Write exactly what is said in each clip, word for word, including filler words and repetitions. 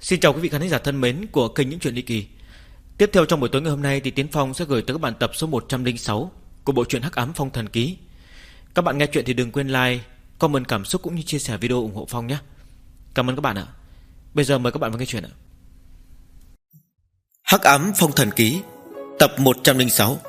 Xin chào quý vị khán giả thân mến của kênh Những Chuyện Ly Kỳ. Tiếp theo trong buổi tối ngày hôm nay thì Tiến Phong sẽ gửi tới các bạn tập số một trăm lẻ sáu của bộ truyện Hắc Ám Phong Thần Ký. Các bạn nghe chuyện thì đừng quên like, comment cảm xúc cũng như chia sẻ video ủng hộ Phong nhé. Cảm ơn các bạn ạ. Bây giờ mời các bạn vào nghe chuyện ạ. Hắc Ám Phong Thần Ký, tập một trăm lẻ sáu.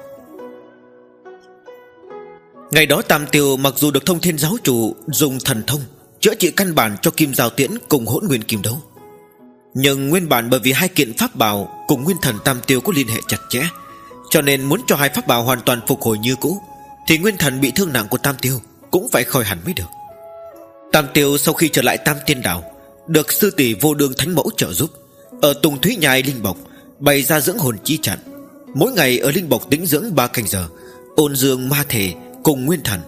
Ngày đó Tam Tiêu mặc dù được Thông Thiên Giáo Chủ dùng thần thông chữa trị căn bản cho Kim Giao Tiễn cùng Hỗn Nguyên Kim Đấu, nhưng nguyên bản bởi vì hai kiện pháp bảo cùng nguyên thần Tam Tiêu có liên hệ chặt chẽ, cho nên muốn cho hai pháp bảo hoàn toàn phục hồi như cũ thì nguyên thần bị thương nặng của Tam Tiêu cũng phải khỏi hẳn mới được. Tam Tiêu sau khi trở lại Tam Tiên Đảo, được sư tỷ Vô Đương Thánh Mẫu trợ giúp, ở Tùng Thúy Nhai Linh Bộc bày ra dưỡng hồn chi trận, mỗi ngày ở Linh Bộc tĩnh dưỡng ba canh giờ, ôn dương ma thể cùng nguyên thần.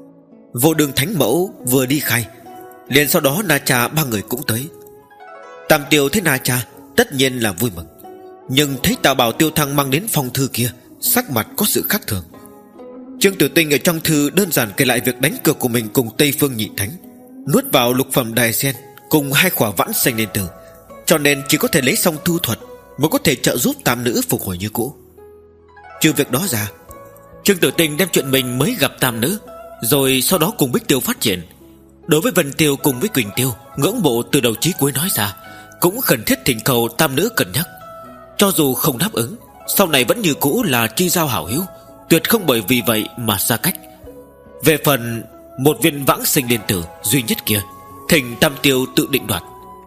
Vô Đương Thánh Mẫu vừa đi khai, liền sau đó Na Cha ba người cũng tới. Tam Tiêu thấy Na Cha tất nhiên là vui mừng, nhưng thấy Tào Bảo Tiêu Thăng mang đến phong thư kia, sắc mặt có sự khác thường. Trương Tử Tinh ở trong thư đơn giản kể lại việc đánh cược của mình cùng Tây Phương Nhị Thánh, nuốt vào lục phẩm đài sen cùng hai khỏa vãn xanh lên tử, cho nên chỉ có thể lấy xong thu thuật mới có thể trợ giúp tam nữ phục hồi như cũ. Trừ việc đó ra, Trương Tử Tinh đem chuyện mình mới gặp tam nữ, rồi sau đó cùng Bích Tiêu phát triển, đối với Vân Tiêu cùng với Quỳnh Tiêu ngưỡng mộ từ đầu chí cuối nói ra, cũng khẩn thiết thỉnh cầu tam nữ cân nhắc. Cho dù không đáp ứng, sau này vẫn như cũ là tri giao hảo hữu, tuyệt không bởi vì vậy mà xa cách. Về phần một viên vãng sinh liên tử duy nhất kia, thỉnh Tam Tiêu tự định đoạt.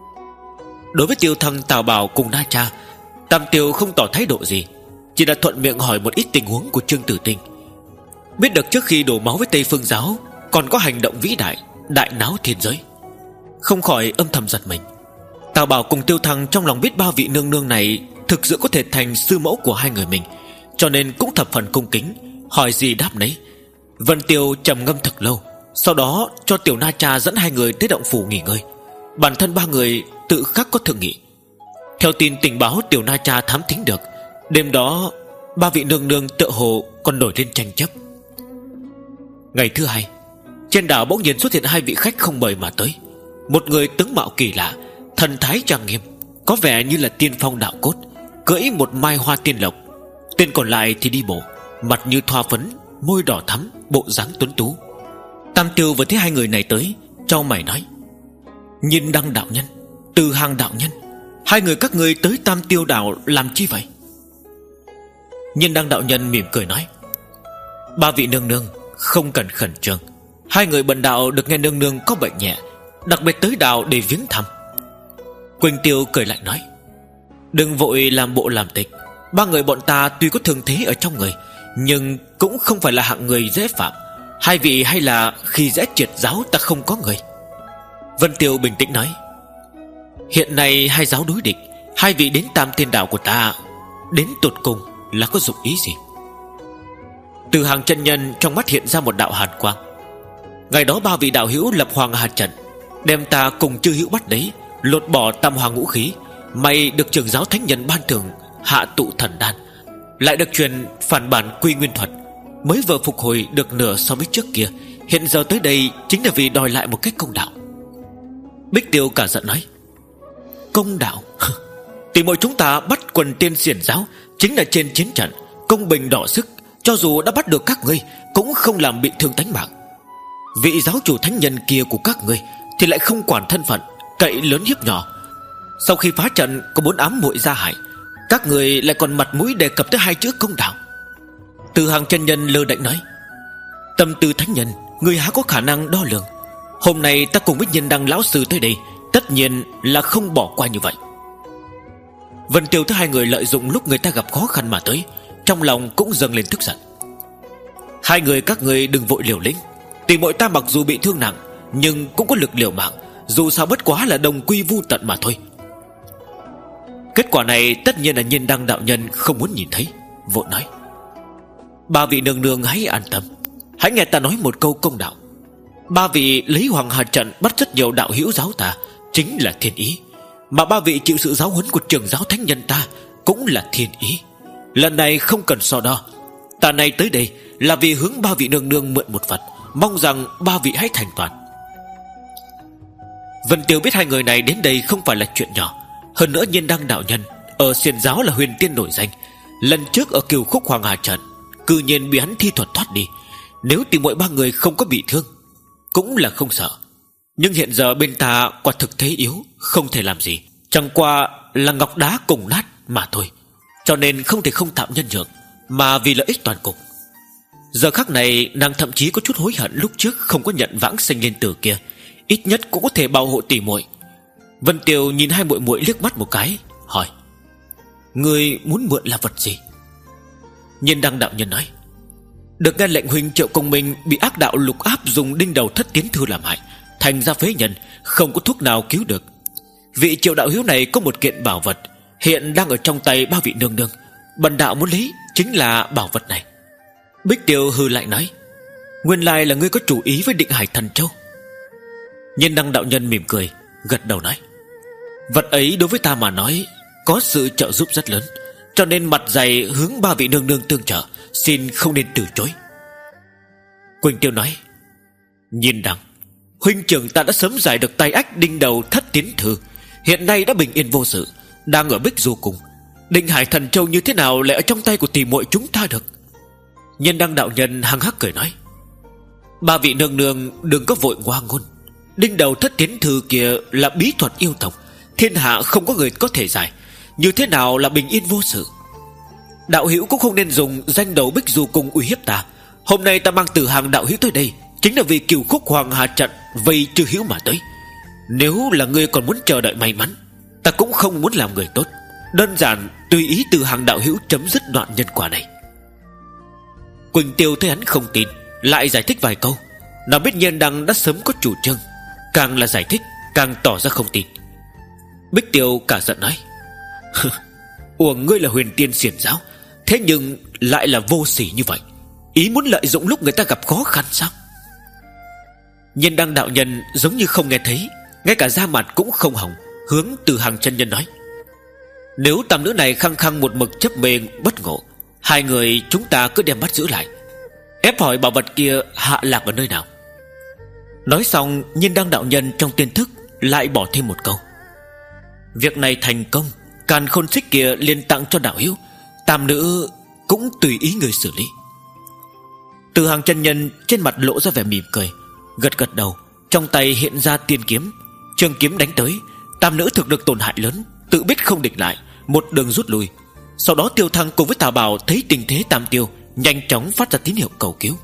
Đối với Tiêu Thăng, Tào Bảo cùng Na Cha, Tam Tiêu không tỏ thái độ gì, chỉ là thuận miệng hỏi một ít tình huống của Trương Tử Tinh. Biết được trước khi đổ máu với Tây Phương Giáo còn có hành động vĩ đại, đại náo thiên giới, không khỏi âm thầm giật mình. Tào Bảo cùng Tiêu Thăng trong lòng biết ba vị nương nương này thực sự có thể thành sư mẫu của hai người mình, cho nên cũng thập phần cung kính, hỏi gì đáp nấy. Vân Tiêu trầm ngâm thật lâu, sau đó cho Tiểu Na Cha dẫn hai người tới động phủ nghỉ ngơi. Bản thân ba người tự khắc có thương nghị. Theo tin tình báo Tiểu Na Cha thám thính được, đêm đó ba vị nương nương tựa hồ còn nổi lên tranh chấp. Ngày thứ hai, trên đảo bỗng nhiên xuất hiện hai vị khách không mời mà tới. Một người tướng mạo kỳ lạ, thần thái trang nghiêm, có vẻ như là tiên phong đạo cốt, cưỡi một mai hoa tiên lộc. Tên còn lại thì đi bộ, mặt như thoa phấn, môi đỏ thắm, bộ dáng tuấn tú. Tam Tiêu vừa thấy hai người này tới, chau mày nói: Nhiên Đăng đạo nhân, Từ Hàng đạo nhân, hai người các ngươi tới Tam Tiêu đảo làm chi vậy? Nhiên Đăng đạo nhân mỉm cười nói: Ba vị nương nương không cần khẩn trương, hai người bần đạo được nghe nương nương có bệnh nhẹ, đặc biệt tới đảo để viếng thăm. Quỳnh Tiêu cười lại nói: Đừng vội làm bộ làm tịch, ba người bọn ta tuy có thương thế ở trong người, nhưng cũng không phải là hạng người dễ phạm. Hai vị hay là khi dễ triệt giáo ta không có người. Vân Tiêu bình tĩnh nói: Hiện nay hai giáo đối địch, hai vị đến Tam Tiên đảo của ta đến tột cùng là có dụng ý gì? Từ Hàng chân nhân trong mắt hiện ra một đạo hàn quang. Ngày đó ba vị đạo hữu lập Hoàng Hà trận, đem ta cùng chư hữu bắt đấy, lột bỏ tam hoàng ngũ khí, may được trưởng giáo thánh nhân ban thưởng hạ tụ thần đan, lại được truyền phản bản quy nguyên thuật, mới vừa phục hồi được nửa so với trước kia. Hiện giờ tới đây chính là vì đòi lại một cách công đạo. Bích Tiêu cả giận nói: Công đạo? Tỷ muội chúng ta bắt quần tiên xiển giáo chính là trên chiến trận công bình đỏ sức, cho dù đã bắt được các ngươi cũng không làm bị thương tánh mạng. Vị giáo chủ thánh nhân kia của các ngươi thì lại không quản thân phận, cậy lớn hiếp nhỏ. Sau khi phá trận có bốn ám muội ra hại, các người lại còn mặt mũi đề cập tới hai chữ công đạo. Từ Hàng chân nhân lơ đễnh nói: Tâm tư thánh nhân người há có khả năng đo lường. Hôm nay ta cùng với Nhiên Đăng lão sư tới đây, tất nhiên là không bỏ qua như vậy. Vân Tiêu thấy hai người lợi dụng lúc người ta gặp khó khăn mà tới, trong lòng cũng dâng lên tức giận. Hai người các người đừng vội liều lĩnh, tỷ muội ta mặc dù bị thương nặng nhưng cũng có lực liều mạng, dù sao bất quá là đồng quy vu tận mà thôi. Kết quả này tất nhiên là Nhiên Đăng đạo nhân không muốn nhìn thấy, vội nói: Ba vị nương nương hãy an tâm, hãy nghe ta nói một câu công đạo. Ba vị lấy Hoàng Hà trận bắt rất nhiều đạo hữu giáo ta, chính là thiên ý. Mà ba vị chịu sự giáo huấn của trưởng giáo thánh nhân ta cũng là thiên ý. Lần này không cần so đo, ta này tới đây là vì hướng ba vị nương nương mượn một vật, mong rằng ba vị hãy thành toàn. Vân Tiêu biết hai người này đến đây không phải là chuyện nhỏ, Hơn nữa Nhiên Đăng đạo nhân ở xiển giáo là huyền tiên nổi danh, lần trước ở Cửu Khúc Hoàng Hà trận cư nhiên bị hắn thi thuật thoát đi. Nếu tỷ muội ba người không có bị thương cũng là không sợ. Nhưng hiện giờ bên ta quả thực thế yếu, không thể làm gì, chẳng qua là ngọc đá cùng nát mà thôi. Cho nên không thể không tạm nhân nhượng, mà vì lợi ích toàn cục. Giờ khắc này nàng thậm chí có chút hối hận lúc trước không có nhận vãng sinh liên tử kia, ít nhất cũng có thể bảo hộ tỷ muội. Vân Tiêu nhìn hai muội muội liếc mắt một cái, hỏi: Ngươi muốn mượn là vật gì? Nhiên Đăng đạo nhân nói: Được nghe lệnh huynh Triệu Công Minh bị ác đạo lục áp dùng đinh đầu thất tiến thư làm hại, thành ra phế nhân, không có thuốc nào cứu được. Vị Triệu đạo hữu này có một kiện bảo vật, hiện đang ở trong tay ba vị nương nương. Bần đạo muốn lấy chính là bảo vật này. Bích Tiêu hừ lại nói: Nguyên lai là ngươi có chủ ý với Định Hải Thần Châu. Nhiên Đăng đạo nhân mỉm cười, gật đầu nói: Vật ấy đối với ta mà nói có sự trợ giúp rất lớn, cho nên mặt dày hướng ba vị nương nương tương trợ, xin không nên từ chối. Quỳnh Tiêu nói: Nhiên Đăng, huynh trưởng ta đã sớm giải được tay ách đinh đầu thất tiến thư, hiện nay đã bình yên vô sự, đang ở Bích Du Cung. Định Hải Thần Châu như thế nào lại ở trong tay của tỷ muội chúng ta được? Nhiên Đăng đạo nhân hăng hắc cười nói: Ba vị nương nương đừng có vội ngoa ngôn. Đinh đầu thất tiến thư kia là bí thuật yêu tộc, thiên hạ không có người có thể giải, như thế nào là bình yên vô sự? Đạo hữu cũng không nên dùng danh đầu Bích Du Cung uy hiếp ta. Hôm nay ta mang Từ Hàng đạo hữu tới đây chính là vì Cửu Khúc Hoàng Hà trận vây Trư Hữu mà tới. Nếu là ngươi còn muốn chờ đợi may mắn, ta cũng không muốn làm người tốt, đơn giản tùy ý Từ Hàng đạo hữu chấm dứt đoạn nhân quả này. Quỳnh Tiêu thấy hắn không tin, lại giải thích vài câu. Nào biết Nhiên Đăng đã sớm có chủ trương, càng là giải thích càng tỏ ra không tin. Bích Tiêu cả giận nói: Uổng ngươi là huyền tiên xiển giáo, thế nhưng lại là vô sỉ như vậy, ý muốn lợi dụng lúc người ta gặp khó khăn sao? Nhiên Đăng đạo nhân giống như không nghe thấy, ngay cả da mặt cũng không hỏng, hướng Từ Hàng chân nhân nói: Nếu tam nữ này khăng khăng một mực chấp mê bất ngộ, hai người chúng ta cứ đem bắt giữ lại, ép hỏi bảo vật kia hạ lạc ở nơi nào. Nói xong, Nhiên Đăng đạo nhân trong tiên thức lại bỏ thêm một câu: Việc này thành công, càn khôn xích kia liền tặng cho đạo hữu, tam nữ cũng tùy ý người xử lý. Từ Hàng chân nhân trên mặt lộ ra vẻ mỉm cười, gật gật đầu, trong tay hiện ra tiên kiếm, trường kiếm đánh tới. Tam nữ thực được tổn hại lớn, tự biết không địch lại, một đường rút lui. Sau đó Tiêu Thăng cùng với Tào Bảo thấy tình thế tam tiêu, nhanh chóng phát ra tín hiệu cầu cứu.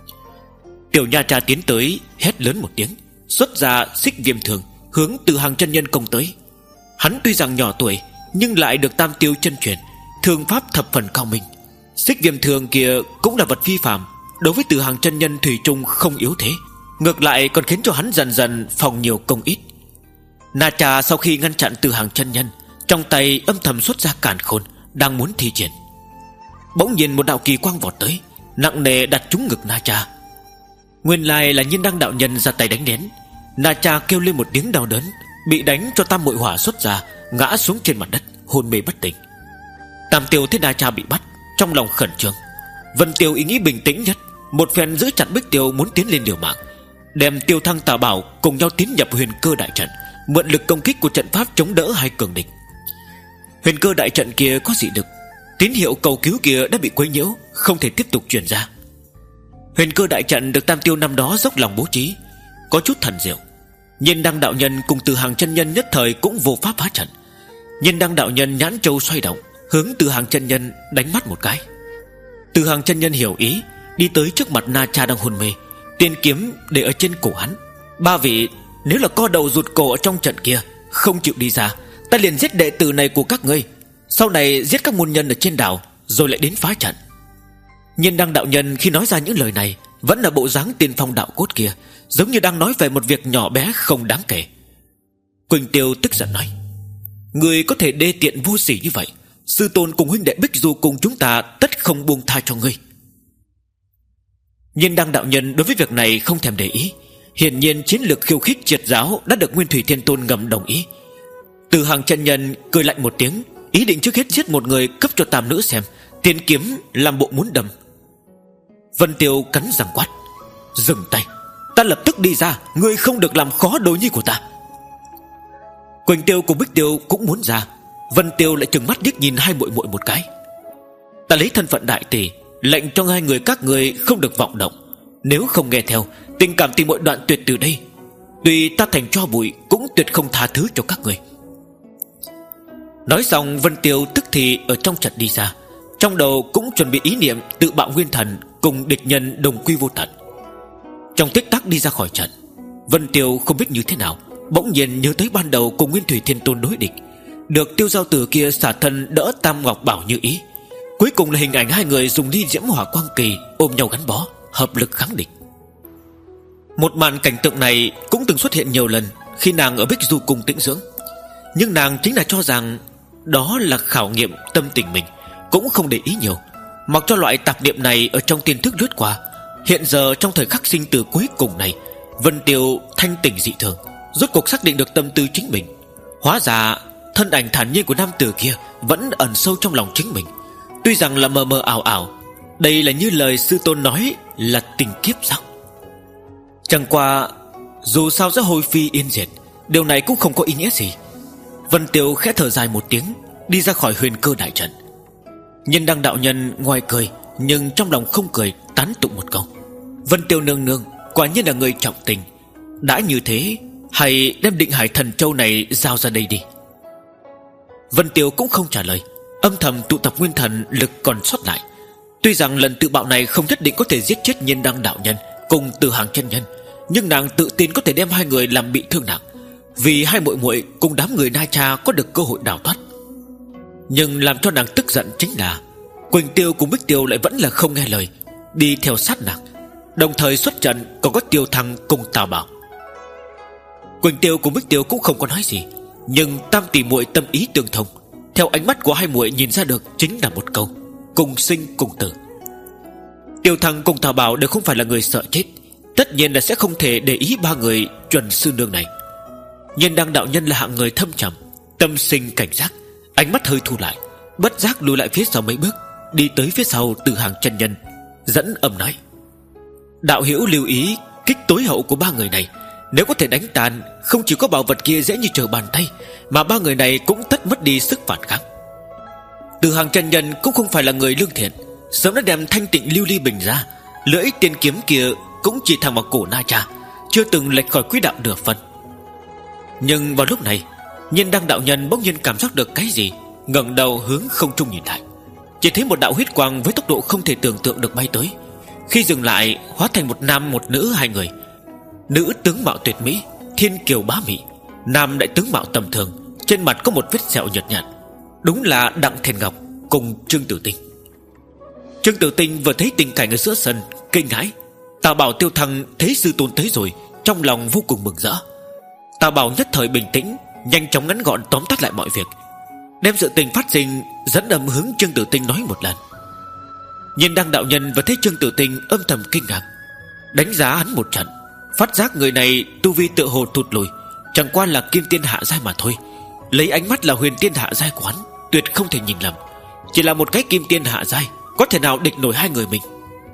Tiểu Nha Cha tiến tới, hét lớn một tiếng, xuất ra xích viêm thường hướng Từ Hàng chân nhân công tới. Hắn tuy rằng nhỏ tuổi, nhưng lại được tam tiêu chân truyền, thương pháp thập phần cao minh. Xích viêm thường kia cũng là vật phi phàm, đối với Từ Hàng chân nhân thủy chung không yếu thế, ngược lại còn khiến cho hắn dần dần phòng nhiều công ít. Na Cha sau khi ngăn chặn Từ Hàng chân nhân, trong tay âm thầm xuất ra càn khôn, đang muốn thi triển. Bỗng nhiên một đạo kỳ quang vọt tới, nặng nề đặt trúng ngực Na Cha. Nguyên lai là Nhiên Đăng đạo nhân ra tay đánh đến. Na Cha kêu lên một tiếng đau đớn, bị đánh cho tam muội hỏa xuất ra, ngã xuống trên mặt đất, hôn mê bất tỉnh. Tam Tiêu thấy Na Cha bị bắt, trong lòng khẩn trương. Vân Tiêu ý nghĩ bình tĩnh nhất, một phen giữ chặt Bích Tiêu muốn tiến lên liều mạng, đem Tiêu Thăng Tào Bảo cùng nhau tiến nhập huyền cơ đại trận, mượn lực công kích của trận pháp chống đỡ hai cường địch. Huyền cơ đại trận kia có dị lực, tín hiệu cầu cứu kia đã bị quấy nhiễu, không thể tiếp tục truyền ra. Huyền cơ đại trận được Tam Tiêu năm đó dốc lòng bố trí, có chút thần diệu. Nhiên Đăng đạo nhân cùng Từ Hàng chân nhân nhất thời cũng vô pháp phá trận. Nhiên Đăng đạo nhân nhãn châu xoay động, hướng Từ Hàng chân nhân đánh mắt một cái. Từ Hàng chân nhân hiểu ý, đi tới trước mặt Na Cha đang hôn mê, tiên kiếm để ở trên cổ hắn. Ba vị, nếu là co đầu rụt cổ ở trong trận kia không chịu đi ra, ta liền giết đệ tử này của các ngươi, sau này giết các môn nhân ở trên đảo, rồi lại đến phá trận. Nhiên Đăng đạo nhân khi nói ra những lời này vẫn là bộ dáng tiên phong đạo cốt kia, giống như đang nói về một việc nhỏ bé không đáng kể. Quỳnh Tiêu tức giận nói: Người có thể đê tiện vô sỉ như vậy, sư tôn cùng huynh đệ Bích Du cùng chúng ta tất không buông tha cho ngươi. Nhiên Đăng đạo nhân đối với việc này không thèm để ý, hiển nhiên chiến lược khiêu khích triệt giáo đã được Nguyên Thủy Thiên Tôn ngầm đồng ý. Từ Hàng chân nhân cười lạnh một tiếng, ý định trước hết giết một người cấp cho tam nữ xem, tiên kiếm làm bộ muốn đâm. Vân Tiêu cắn răng quát: Dừng tay, ta lập tức đi ra, ngươi không được làm khó đối nhi của ta. Quỳnh Tiêu cùng Bích Tiêu cũng muốn ra. Vân Tiêu lại trừng mắt liếc nhìn hai muội muội một cái. Ta lấy thân phận đại tỷ lệnh cho hai người các người không được vọng động. Nếu không nghe theo, tình cảm tình muội đoạn tuyệt từ đây. Tuy ta thành tro bụi cũng tuyệt không tha thứ cho các người. Nói xong, Vân Tiêu tức thì ở trong trận đi ra, trong đầu cũng chuẩn bị ý niệm tự bạo nguyên thần cùng địch nhân đồng quy vô tận. Trong tích tắc đi ra khỏi trận, Vân Tiêu không biết như thế nào, bỗng nhiên nhớ tới ban đầu cùng Nguyên Thủy Thiên Tôn đối địch, được Tiêu Giao Tử kia xả thân đỡ Tam Ngọc Bảo như ý. Cuối cùng là hình ảnh hai người dùng ly diễm hỏa quang kỳ ôm nhau gắn bó, hợp lực kháng địch. Một màn cảnh tượng này cũng từng xuất hiện nhiều lần khi nàng ở Bích Du Cung tĩnh dưỡng. Nhưng nàng chính là cho rằng đó là khảo nghiệm tâm tình mình, cũng không để ý nhiều, mặc cho loại tạp niệm này ở trong tiềm thức lướt qua. Hiện giờ trong thời khắc sinh tử cuối cùng này, Vân Tiêu thanh tỉnh dị thường, rốt cuộc xác định được tâm tư chính mình. Hóa ra thân ảnh thản nhiên của nam tử kia vẫn ẩn sâu trong lòng chính mình. Tuy rằng là mờ mờ ảo ảo, đây là như lời sư tôn nói là tình kiếp sao? Chẳng qua dù sao sẽ hồi phi yên diệt, điều này cũng không có ý nghĩa gì. Vân Tiêu khẽ thở dài một tiếng, đi ra khỏi huyền cơ đại trận. Nhân Đăng đạo nhân ngoài cười nhưng trong lòng không cười, tán tụng một câu: Vân Tiêu nương nương quả nhiên là người trọng tình. Đã như thế, hãy đem Định Hải Thần Châu này giao ra đây đi. Vân Tiêu cũng không trả lời, âm thầm tụ tập nguyên thần lực còn sót lại. Tuy rằng lần tự bạo này không nhất định có thể giết chết Nhân Đăng đạo nhân cùng Từ Hàng chân nhân, nhưng nàng tự tin có thể đem hai người làm bị thương nặng, vì hai muội muội cùng đám người Na Cha có được cơ hội đào thoát. Nhưng làm cho nàng tức giận chính là Quỳnh Tiêu cùng Bích Tiêu lại vẫn là không nghe lời, đi theo sát nàng. Đồng thời xuất trận còn có Tiêu Thăng cùng Tào Bảo. Quỳnh Tiêu cùng Bích Tiêu cũng không có nói gì, nhưng tam tỷ muội tâm ý tương thông, theo ánh mắt của hai muội nhìn ra được chính là một câu: cùng sinh cùng tử. Tiêu Thăng cùng Tào Bảo đều không phải là người sợ chết, tất nhiên là sẽ không thể để ý ba người chuẩn sư nương này. Nhân Đăng đạo nhân là hạng người thâm trầm, tâm sinh cảnh giác, ánh mắt hơi thu lại, bất giác lùi lại phía sau mấy bước, đi tới phía sau Từ Hàng chân nhân, dẫn âm nói: đạo hữu lưu ý kích tối hậu của ba người này, nếu có thể đánh tan, không chỉ có bảo vật kia dễ như trở bàn tay, mà ba người này cũng tất mất đi sức phản kháng. Từ Hàng chân nhân cũng không phải là người lương thiện, sớm đã đem thanh tịnh lưu ly bình ra, lưỡi tiên kiếm kia cũng chỉ thẳng vào cổ Na Cha, chưa từng lệch khỏi quỹ đạo nửa phần. Nhưng vào lúc này, Nhân Đăng đạo nhân bỗng nhiên cảm giác được cái gì, ngẩng đầu hướng không trung nhìn lại, chỉ thấy một đạo huyết quang với tốc độ không thể tưởng tượng được bay tới. Khi dừng lại, hóa thành một nam một nữ hai người. Nữ tướng mạo tuyệt mỹ, thiên kiều bá mỹ, nam đại tướng mạo tầm thường, trên mặt có một vết sẹo nhợt nhạt. Đúng là Đặng Thiền Ngọc cùng Trương Tử Tinh. Trương Tử Tinh vừa thấy tình cảnh ở giữa sân, kinh hãi. Tào Bảo Tiêu Thăng thấy sư tôn tới rồi, trong lòng vô cùng mừng rỡ. Tào Bảo nhất thời bình tĩnh, nhanh chóng ngắn gọn tóm tắt lại mọi việc, đem sự tình phát sinh dẫn âm hướng Trương Tử Tinh nói một lần. Nhân Đăng đạo nhân và thấy Trương Tử Tinh âm thầm kinh ngạc, đánh giá hắn một trận, phát giác người này tu vi tựa hồ thụt lùi, chẳng qua là kim tiên hạ giai mà thôi. Lấy ánh mắt là huyền tiên hạ giai của hắn, tuyệt không thể nhìn lầm. Chỉ là một cái kim tiên hạ giai, có thể nào địch nổi hai người mình?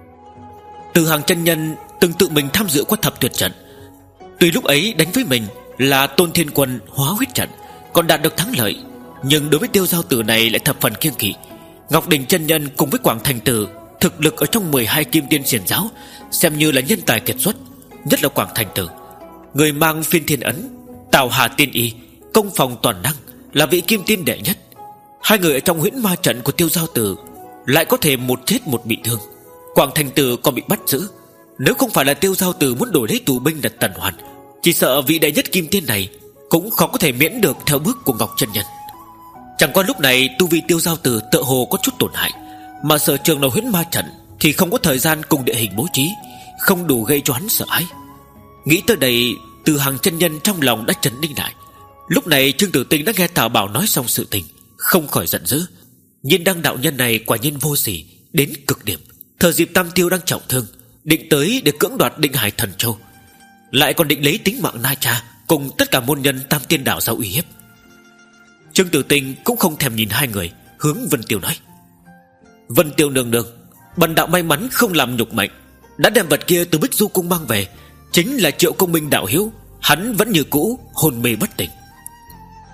Từ Hàng chân nhân từng tự mình tham dự qua thập tuyệt trận, tuy lúc ấy đánh với mình là Tôn Thiên Quân hóa huyết trận còn đạt được thắng lợi, nhưng đối với Tiêu Giao Tử này lại thập phần kiêng kỵ. Ngọc Đình chân nhân cùng với Quảng Thành Tử thực lực ở trong mười hai kim tiên xiển giáo xem như là nhân tài kiệt xuất, nhất là Quảng Thành Tử, người mang phiên thiên ấn, Tào Hà tiên y, công phòng toàn năng, là vị kim tiên đệ nhất. Hai người ở trong huyễn ma trận của Tiêu Giao Tử lại có thể một chết một bị thương, Quảng Thành Tử còn bị bắt giữ. Nếu không phải là Tiêu Giao Tử muốn đổi lấy tù binh đặt Tần Hoàn, chỉ sợ vị đệ nhất kim tiên này cũng khó có thể miễn được theo bước của Ngọc chân nhân. Chẳng qua lúc này tu vi Tiêu Giao Tử tựa hồ có chút tổn hại, mà sở trường là huyễn ma trận thì không có thời gian cùng địa hình bố trí, không đủ gây cho hắn sợ hãi. Nghĩ tới đây, Từ Hàng chân nhân trong lòng đã trấn định lại. Lúc này Trương Tử Tinh đã nghe Tào Bảo nói xong sự tình, không khỏi giận dữ. Nhiên Đăng đạo nhân này quả nhiên vô sỉ đến cực điểm. Thời dịp Tam Tiêu đang trọng thương, định tới để cưỡng đoạt Định Hải Thần Châu, lại còn định lấy tính mạng Na Cha cùng tất cả môn nhân Tam Tiên Đạo ra uy hiếp. Trương Tử Tinh cũng không thèm nhìn hai người, hướng Vân Tiêu nói: Vân Tiêu nương nương, bần đạo may mắn không làm nhục mệnh, đã đem vật kia từ Bích Du Cung mang về. Chính là Triệu Công Minh đạo hiếu, hắn vẫn như cũ hồn mê bất tỉnh.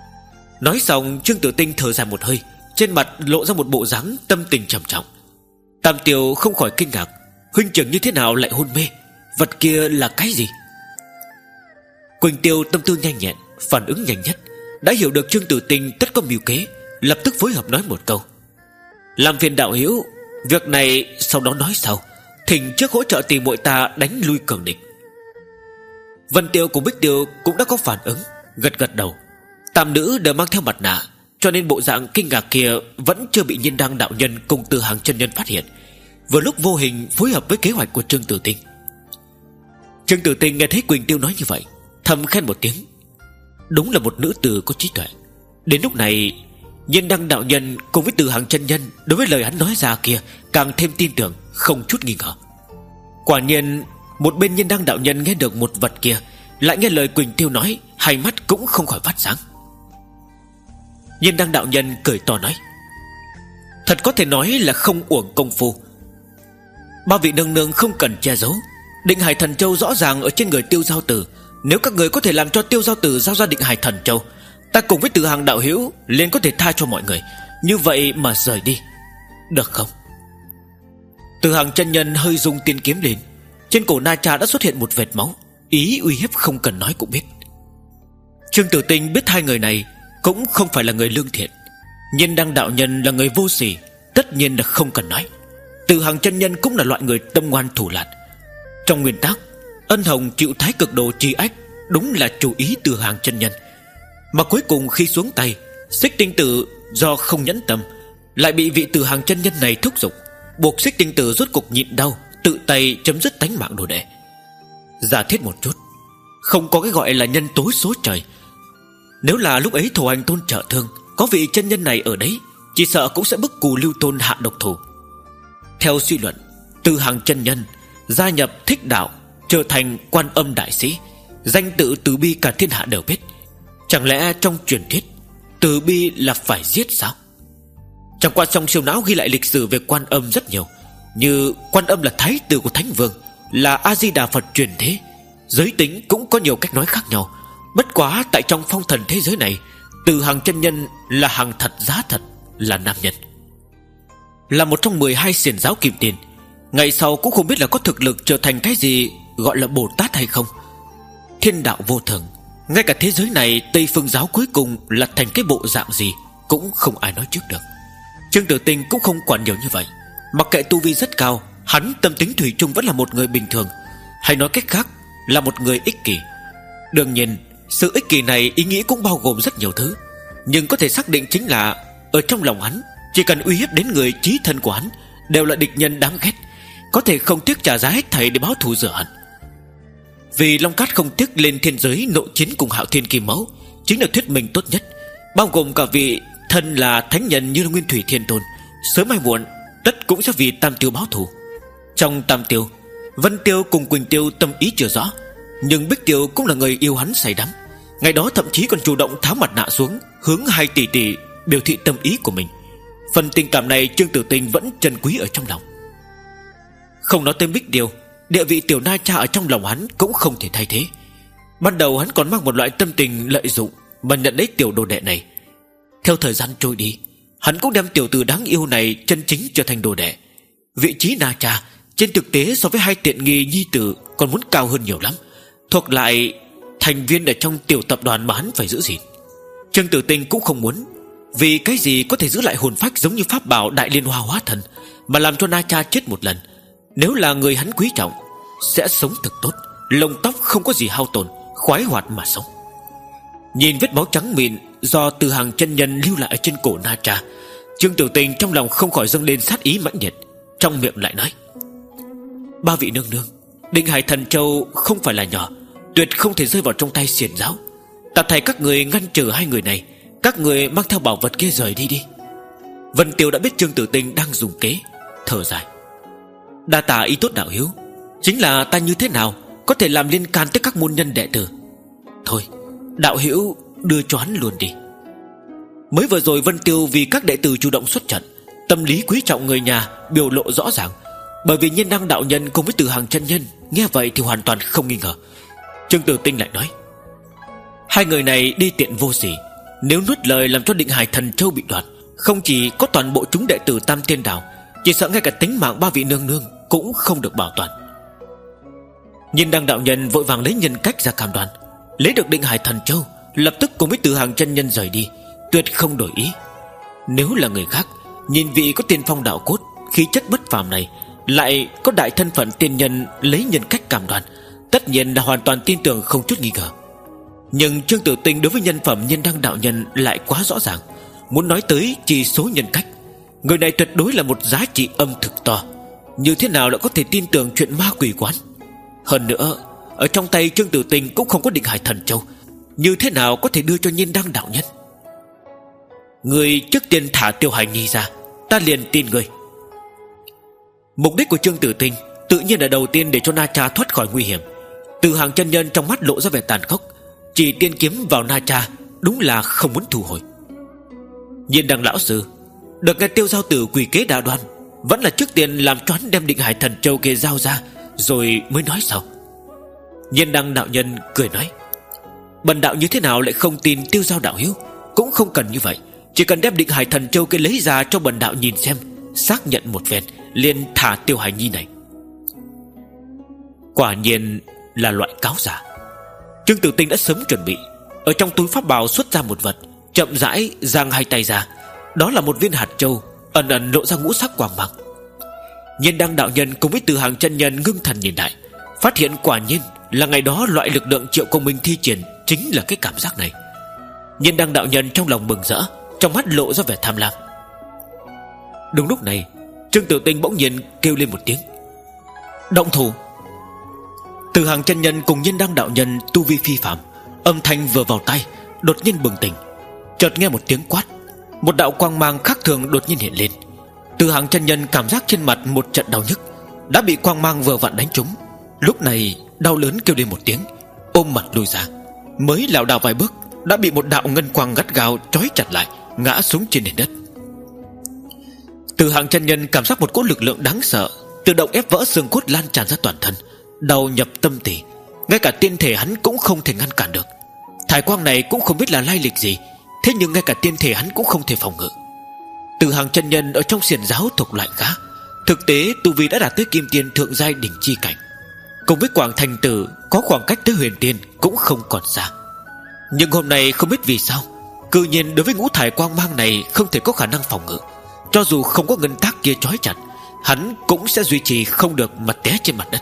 Nói xong Trương Tử Tinh thở dài một hơi, trên mặt lộ ra một bộ dáng tâm tình trầm trọng. Tam Tiêu không khỏi kinh ngạc, huynh trưởng như thế nào lại hôn mê? Vật kia là cái gì? Quỳnh Tiêu tâm tư nhanh nhẹn, phản ứng nhanh nhất, đã hiểu được Trương Tử Tinh tất có mưu kế, lập tức phối hợp nói một câu: làm phiền đạo hữu, việc này sau đó nói sau, thỉnh trước hỗ trợ tỷ muội ta đánh lui cường địch. Vân Tiêu cùng Bích Tiêu cũng đã có phản ứng, gật gật đầu. Tam nữ đều mang theo mặt nạ, cho nên bộ dạng kinh ngạc kia vẫn chưa bị Nhiên Đăng đạo nhân cùng Từ Hàng chân nhân phát hiện, vừa lúc vô hình phối hợp với kế hoạch của Trương Tử Tinh. Trương Tử Tinh nghe thấy Quỳnh Tiêu nói như vậy, thầm khen một tiếng, đúng là một nữ tử có trí tuệ. Đến lúc này Nhiên Đăng đạo nhân cùng với Từ Hàng chân nhân đối với lời hắn nói ra kia càng thêm tin tưởng, không chút nghi ngờ. Quả nhiên một bên Nhiên Đăng đạo nhân nghe được một vật kia, lại nghe lời Quỳnh Tiêu nói, hai mắt cũng không khỏi phát sáng. Nhiên Đăng đạo nhân cười to nói: thật có thể nói là không uổng công phu. Ba vị nương nương không cần che giấu, Định Hải Thần Châu rõ ràng ở trên người Tiêu Giao Tử. Nếu các người có thể làm cho Tiêu Giao Tử giao ra Định Hải Thần Châu, ta cùng với Từ Hàng đạo hữu liền có thể tha cho mọi người, như vậy mà rời đi, được không? Từ Hàng chân nhân hơi rung tiên kiếm lên, trên cổ Na Cha đã xuất hiện một vệt máu, ý uy hiếp không cần nói cũng biết. Trương Tử Tinh biết hai người này cũng không phải là người lương thiện, Nhiên Đăng đạo nhân là người vô sỉ, tất nhiên là không cần nói. Từ Hàng chân nhân cũng là loại người tâm ngoan thủ lạn. Trong nguyên tắc, ân hồng chịu thái cực đồ chi ách đúng là chủ ý Từ Hàng chân nhân. Mà cuối cùng khi xuống tay, Xích Tinh Tử do không nhẫn tâm lại bị vị Từ Hàng chân nhân này thúc giục, buộc Xích Tinh Tử rốt cục nhịn đau, tự tay chấm dứt tánh mạng đồ đệ. Giả thiết một chút, không có cái gọi là nhân tố số trời. Nếu là lúc ấy Thổ Hành Tôn trợ thương, có vị chân nhân này ở đấy, chỉ sợ cũng sẽ bức Cù Lưu Tôn hạ độc thủ. Theo suy luận, Từ Hàng chân nhân gia nhập Thích Đạo, trở thành Quan Âm đại sĩ, danh tự từ bi cả thiên hạ đều biết. Chẳng lẽ trong truyền thuyết từ bi là phải giết sao? Chẳng qua trong siêu não ghi lại lịch sử về Quan Âm rất nhiều, như Quan Âm là thái tử của Thánh Vương, là A-di-đà Phật truyền thế. Giới tính cũng có nhiều cách nói khác nhau. Bất quá tại trong phong thần thế giới này, Từ Hàng chân nhân là hàng thật giá thật, là nam nhân, là một trong mười hai xiển giáo kim tiền. Ngày sau cũng không biết là có thực lực trở thành cái gì gọi là Bồ Tát hay không. Thiên đạo vô thường, ngay cả thế giới này Tây Phương giáo cuối cùng là thành cái bộ dạng gì cũng không ai nói trước được. Trương Tử Tinh cũng không quản nhiều như vậy. Mặc kệ tu vi rất cao, hắn tâm tính thủy chung vẫn là một người bình thường, hay nói cách khác là một người ích kỷ. Đương nhiên sự ích kỷ này ý nghĩa cũng bao gồm rất nhiều thứ, nhưng có thể xác định chính là ở trong lòng hắn, chỉ cần uy hiếp đến người chí thân của hắn đều là địch nhân đáng ghét, có thể không tiếc trả giá hết thảy để báo thù rửa hận. Vì Long Cát không tiếc lên thiên giới nội chiến cùng Hạo Thiên Kim Mẫu, chính là thuyết minh tốt nhất, bao gồm cả vị thân là thánh nhân như là Nguyên Thủy Thiên Tôn. Sớm hay muộn tất cũng sẽ vì Tam Tiêu báo thù. Trong Tam Tiêu, Vân Tiêu cùng Quỳnh Tiêu tâm ý chưa rõ, nhưng Bích Tiêu cũng là người yêu hắn say đắm. Ngày đó thậm chí còn chủ động tháo mặt nạ xuống, hướng hai tỷ tỷ biểu thị tâm ý của mình. Phần tình cảm này Trương Tử Tinh vẫn trân quý ở trong lòng. Không nói tên Bích Tiêu, địa vị tiểu Na Cha ở trong lòng hắn cũng không thể thay thế. Ban đầu hắn còn mang một loại tâm tình lợi dụng mà nhận lấy tiểu đồ đệ này. Theo thời gian trôi đi, hắn cũng đem tiểu tử đáng yêu này chân chính trở thành đồ đệ. Vị trí Na Cha trên thực tế so với hai tiện nghi nhi tử còn muốn cao hơn nhiều lắm, thuộc lại thành viên ở trong tiểu tập đoàn mà hắn phải giữ gìn. Trương Tử Tinh cũng không muốn vì cái gì có thể giữ lại hồn phách giống như pháp bảo Đại Liên Hoa Hóa Thần mà làm cho Na Cha chết một lần. Nếu là người hắn quý trọng, sẽ sống thật tốt, lông tóc không có gì hao tổn, khoái hoạt mà sống. Nhìn vết máu trắng mịn do Từ Hàng chân nhân lưu lại ở trên cổ Na Cha, Trương Tử Tinh trong lòng không khỏi dâng lên sát ý mãnh liệt, trong miệng lại nói: ba vị nương nương, Định Hải Thần Châu không phải là nhỏ, tuyệt không thể rơi vào trong tay xiển giáo. Ta thầy các người ngăn trở hai người này, các người mang theo bảo vật kia rời đi đi. Vân Tiêu đã biết Trương Tử Tinh đang dùng kế, thở dài: đa tạ ý tốt đạo hiếu, chính là ta như thế nào có thể làm liên can tới các môn nhân đệ tử. Thôi, đạo hữu đưa cho hắn luôn đi. Mới vừa rồi Vân Tiêu vì các đệ tử chủ động xuất trận, tâm lý quý trọng người nhà biểu lộ rõ ràng. Bởi vì Nhiên Đăng đạo nhân cùng với Từ Hàng chân nhân nghe vậy thì hoàn toàn không nghi ngờ. Trương Tử Tinh lại nói: hai người này đi tiện vô sỉ, Nếu nuốt lời làm cho Định Hải Thần Châu bị đoạt, không chỉ có toàn bộ chúng đệ tử Tam Tiên Đảo, chỉ sợ ngay cả tính mạng ba vị nương nương cũng không được bảo toàn. Nhiên Đăng đạo nhân vội vàng lấy nhân cách ra cam đoan, lấy được Định Hải Thần Châu, lập tức cùng với Từ Hàng chân nhân rời đi, tuyệt không đổi ý. Nếu là người khác, nhìn vị có tiên phong đạo cốt, khí chất bất phàm này, lại có đại thân phận tiên nhân lấy nhân cách cam đoan, tất nhiên là hoàn toàn tin tưởng không chút nghi ngờ. Nhưng Trương Tử Tinh đối với nhân phẩm Nhiên Đăng đạo nhân lại quá rõ ràng. Muốn nói tới chỉ số nhân cách, người này tuyệt đối là một giá trị âm thực to. Như thế nào lại có thể tin tưởng chuyện ma quỷ quán? Hơn nữa, ở trong tay Trương Tử Tinh cũng không có Định Hải Thần Châu, như thế nào có thể đưa cho Nhiên Đăng đạo nhân? Người trước tiên thả Tiêu Hải Nhi ra, ta liền tin người. Mục đích của Trương Tử Tinh tự nhiên là đầu tiên để cho Na Cha thoát khỏi nguy hiểm. Từ Hàng chân nhân trong mắt lộ ra vẻ tàn khốc, chỉ tiên kiếm vào Na Cha, đúng là không muốn thu hồi. Nhiên Đăng lão sư, được nghe Tiêu giao tử quỷ kế đa đoan, vẫn là trước tiên làm cho hắn đem Định Hải Thần Châu kia giao ra, rồi mới nói sau. Nhiên Đăng đạo nhân cười nói, bần đạo như thế nào lại không tin Tiêu giao đạo hiếu? Cũng không cần như vậy, chỉ cần đem Định Hải Thần Châu kia lấy ra cho bần đạo nhìn xem, xác nhận một phen, liền thả Tiêu Hải Nhi này. Quả nhiên là loại cáo giả. Trương Tử Tinh đã sớm chuẩn bị, ở trong túi pháp bào xuất ra một vật, chậm rãi giang hai tay ra. Đó là một viên hạt châu, ẩn ẩn lộ ra ngũ sắc quang mang. Nhiên Đăng đạo nhân cùng với Từ Hàng chân nhân ngưng thần nhìn lại, phát hiện quả nhiên là ngày đó loại lực lượng Triệu Công Minh thi triển chính là cái cảm giác này. Nhiên Đăng đạo nhân trong lòng mừng rỡ, trong mắt lộ ra vẻ tham lam. Đúng lúc này, Trương Tử Tinh bỗng nhiên kêu lên một tiếng, động thủ. Từ Hàng chân nhân cùng Nhiên Đăng đạo nhân tu vi phi phàm, âm thanh vừa vào tay, đột nhiên bừng tỉnh. Chợt nghe một tiếng quát, một đạo quang mang khác thường đột nhiên hiện lên. Từ Hàng chân nhân cảm giác trên mặt một trận đau nhức, đã bị quang mang vừa vặn đánh trúng. Lúc này đau lớn kêu lên một tiếng, ôm mặt lùi ra. Mới lảo đảo vài bước, đã bị một đạo ngân quang gắt gao trói chặt lại, ngã xuống trên nền đất. Từ Hàng chân nhân cảm giác một cỗ lực lượng đáng sợ tự động ép vỡ xương cốt lan tràn ra toàn thân, đau nhập tâm tỳ, ngay cả tiên thể hắn cũng không thể ngăn cản được. Thải quang này cũng không biết là lai lịch gì, thế nhưng ngay cả tiên thể hắn cũng không thể phòng ngự. Từ Hàng chân nhân ở trong xiển giáo thuộc loại khá, thực tế tu vi đã đạt tới kim tiên thượng giai đỉnh chi cảnh, cùng với Quảng Thành Tử có khoảng cách tới huyền tiên cũng không còn xa. Nhưng hôm nay không biết vì sao, cư nhiên đối với ngũ thải quang mang này không thể có khả năng phòng ngự. Cho dù không có ngân tác kia trói chặt, hắn cũng sẽ duy trì không được mà té trên mặt đất.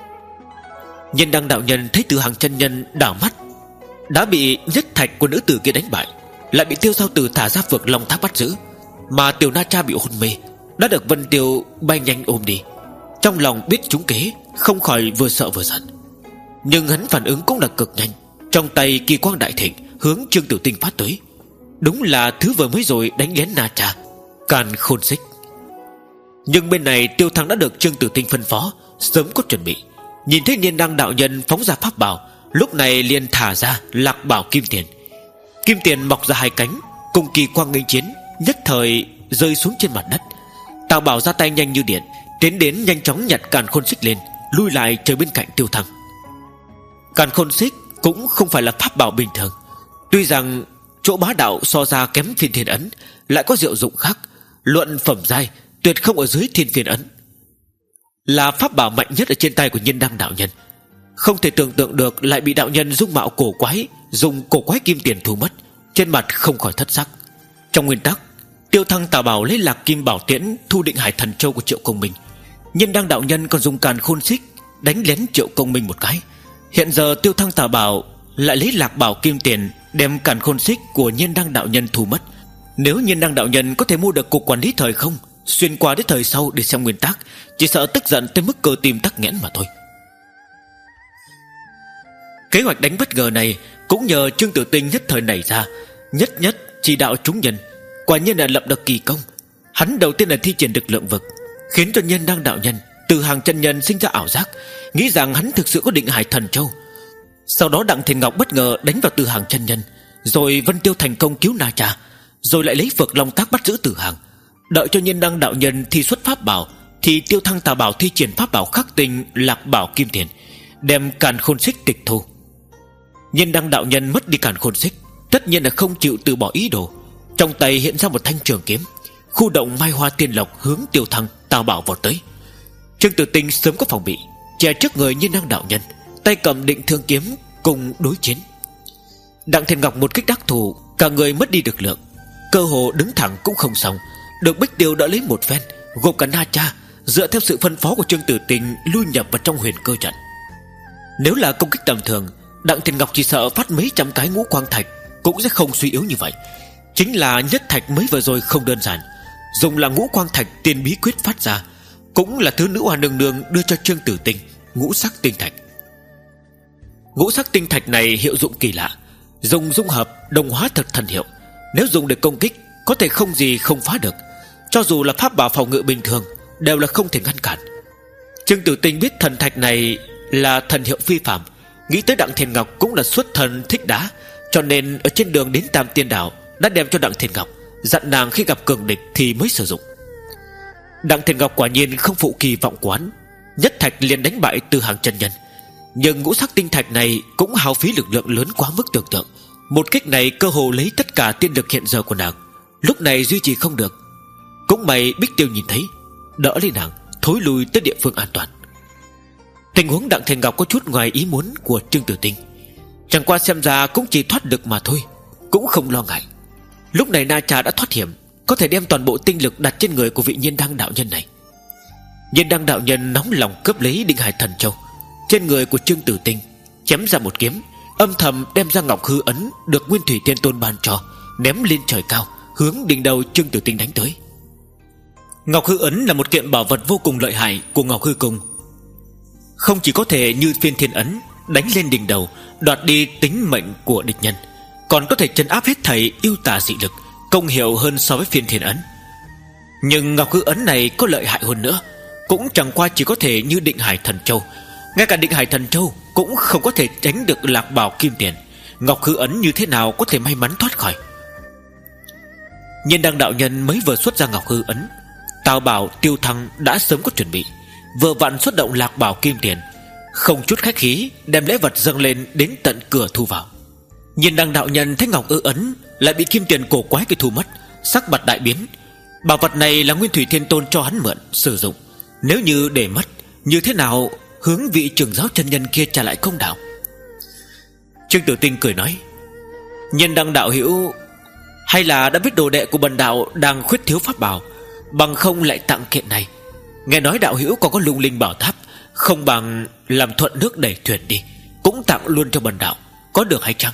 Nhiên Đăng đạo nhân thấy Từ Hàng chân nhân đảo mắt, đã bị nhất thạch của nữ tử kia đánh bại, lại bị Tiêu giao tử thả ra Phượng Long Tháp bắt giữ, mà Tiểu Na Cha bị hôn mê, đã được Vân Tiêu bay nhanh ôm đi. Trong lòng biết trúng kế, không khỏi vừa sợ vừa giận. Nhưng hắn phản ứng cũng là cực nhanh, trong tay kỳ quang đại thịnh hướng Trương Tử Tinh phát tới. Đúng là thứ vừa mới rồi đánh lén Na Cha, Càn Khôn Xích. Nhưng bên này Tiêu Thăng đã được Trương Tử Tinh phân phó, sớm có chuẩn bị. Nhìn thấy Nhiên Đăng đạo nhân phóng ra pháp bảo, lúc này liền thả ra Lạc Bảo Kim Tiền. Kim Tiền mọc ra hai cánh, cùng kỳ quang nghênh chiến, nhất thời rơi xuống trên mặt đất. Tào Bảo ra tay nhanh như điện, tiến đến nhanh chóng nhặt Càn Khôn Xích lên, lui lại chơi bên cạnh Tiêu Thăng. Càn Khôn Xích cũng không phải là pháp bảo bình thường, tuy rằng chỗ bá đạo so ra kém Phiên Thiên Ấn, lại có diệu dụng khác, luận phẩm giai tuyệt không ở dưới Thiên Phiên Ấn, là pháp bảo mạnh nhất ở trên tay của Nhiên Đăng đạo nhân. Không thể tưởng tượng được lại bị đạo nhân dung mạo cổ quái, dùng cổ quái kim tiền thu mất, trên mặt không khỏi thất sắc. Trong nguyên tắc, Tiêu Thăng Tào Bảo lấy Lạc Kim Bảo Tiễn thu Định Hải Thần Châu của Triệu Công Minh, Nhiên Đăng đạo nhân còn dùng Càn Khôn Xích đánh lén Triệu Công Minh một cái. Hiện giờ Tiêu Thăng Tào Bảo lại lấy Lạc Bảo Kim Tiền đem Càn Khôn Xích của Nhiên Đăng đạo nhân thu mất. Nếu Nhiên Đăng đạo nhân có thể mua được cục quản lý thời không xuyên qua đến thời sau để xem nguyên tắc, chỉ sợ tức giận tới mức cơ tim tắc nghẽn mà thôi. Kế hoạch đánh bất ngờ này cũng nhờ Trương Tử Tinh nhất thời nảy ra, nhất nhất chỉ đạo chúng nhân, quả nhiên là lập được kỳ công. Hắn đầu tiên là thi triển lực lượng vực, khiến cho Nhiên Đăng đạo nhân, Từ Hàng chân nhân sinh ra ảo giác, nghĩ rằng hắn thực sự có Định Hải Thần Châu. Sau đó Đặng Thiền Ngọc bất ngờ đánh vào Từ Hàng chân nhân, rồi Vân Tiêu thành công cứu Na Cha, rồi lại lấy Phượng Long Tác bắt giữ Từ Hàng. Đợi cho Nhiên Đăng đạo nhân thi xuất pháp bảo, thì Tiêu Thăng Tà Bảo thi triển pháp bảo khắc tinh Lạc Bảo Kim Tiền, đem Càn Khôn Xích tịch thu. Nhiên Đăng đạo nhân mất đi Càn Khôn Xích, tất nhiên là không chịu từ bỏ ý đồ. Trong tay hiện ra một thanh trường kiếm, khu động mai hoa tiên lộc hướng Tiêu Thăng, Tào Bảo vọt tới. Trương Tử Tinh sớm có phòng bị, che trước người Nhiên Đăng đạo nhân, tay cầm định thương kiếm cùng đối chiến. Đặng Thiên Ngọc một kích đắc thủ, cả người mất đi lực lượng, cơ hồ đứng thẳng cũng không xong, được Bích Tiêu đỡ lấy một phen, gộp cả Na Cha, dựa theo sự phân phó của Trương Tử Tinh lui nhập vào trong huyền cơ trận. Nếu là công kích tầm thường, Đặng Thiên Ngọc chỉ sợ phát mấy trăm cái ngũ quang thạch cũng sẽ không suy yếu như vậy. Chính là nhất thạch mới vừa rồi không đơn giản, dùng là ngũ quang thạch tiên bí quyết phát ra, cũng là thứ nữ hoa nương nương đưa cho Trương Tử Tinh, ngũ sắc tinh thạch. Ngũ sắc tinh thạch này hiệu dụng kỳ lạ, dùng dung hợp đồng hóa thật thần hiệu. Nếu dùng để công kích, có thể không gì không phá được. Cho dù là pháp bảo phòng ngự bình thường, đều là không thể ngăn cản. Trương Tử Tinh biết thần thạch này là thần hiệu phi phàm, nghĩ tới Đặng Thiên Ngọc cũng là xuất thần thích đá, cho nên ở trên đường đến Tam Tiên Đảo đã đem cho Đặng Thiên Ngọc, dặn nàng khi gặp cường địch thì mới sử dụng. Đặng Thiên Ngọc quả nhiên không phụ kỳ vọng quán, nhất thạch liền đánh bại Từ Hàng chân nhân. Nhưng ngũ sắc tinh thạch này cũng hao phí lực lượng lớn quá mức tưởng tượng. Một kích này cơ hồ lấy tất cả tiên lực hiện giờ của nàng, lúc này duy trì không được. Cũng may Bích Tiêu nhìn thấy, đỡ lấy nàng thối lui tới địa phương an toàn. Tình huống Đặng Thiên Ngọc có chút ngoài ý muốn của Trương Tử Tinh, chẳng qua xem ra cũng chỉ thoát được mà thôi, cũng không lo ngại. Lúc này Na Cha đã thoát hiểm, có thể đem toàn bộ tinh lực đặt trên người của vị Nhiên Đăng đạo nhân này. Nhiên Đăng đạo nhân nóng lòng cướp lấy Định Hải Thần Châu trên người của Trương Tử Tinh, chém ra một kiếm, âm thầm đem ra ngọc hư ấn được Nguyên Thủy Tiên Tôn ban cho, ném lên trời cao, hướng đỉnh đầu Trương Tử Tinh đánh tới. Ngọc hư ấn là một kiện bảo vật vô cùng lợi hại của Ngọc Hư Cung, không chỉ có thể như Phiên Thiên ấn đánh lên đỉnh đầu, đoạt đi tính mệnh của địch nhân, còn có thể trấn áp hết thảy yêu tà dị lực, công hiệu hơn so với Phiên Thiên ấn. Nhưng Ngọc hư ấn này có lợi hại hơn nữa, cũng chẳng qua chỉ có thể như Định Hải Thần Châu. Ngay cả Định Hải Thần Châu cũng không có thể tránh được Lạc Bảo Kim Tiền, Ngọc hư ấn như thế nào có thể may mắn thoát khỏi. Nhiên Đăng đạo nhân mới vừa xuất ra Ngọc hư ấn, Tào Bảo, Tiêu Thăng đã sớm có chuẩn bị, vừa vặn xuất động Lạc Bảo Kim Tiền, không chút khách khí đem lễ vật dâng lên đến tận cửa thu vào. Nhiên Đăng đạo nhân thấy Ngọc hư ấn lại bị Kim Tiền cổ quái kia thu mất, sắc mặt đại biến. Bảo vật này là Nguyên Thủy Thiên Tôn cho hắn mượn sử dụng, nếu như để mất, như thế nào hướng vị trưởng giáo chân nhân kia trả lại công đạo. Trương Tử Tinh cười nói, Nhiên Đăng đạo hữu hay là đã biết đồ đệ của bần đạo đang khuyết thiếu pháp bảo, bằng không lại tặng kiện này. Nghe nói đạo hữu còn có lung linh bảo tháp, không bằng làm thuận nước đẩy thuyền đi, cũng tặng luôn cho bần đạo, có được hay chăng?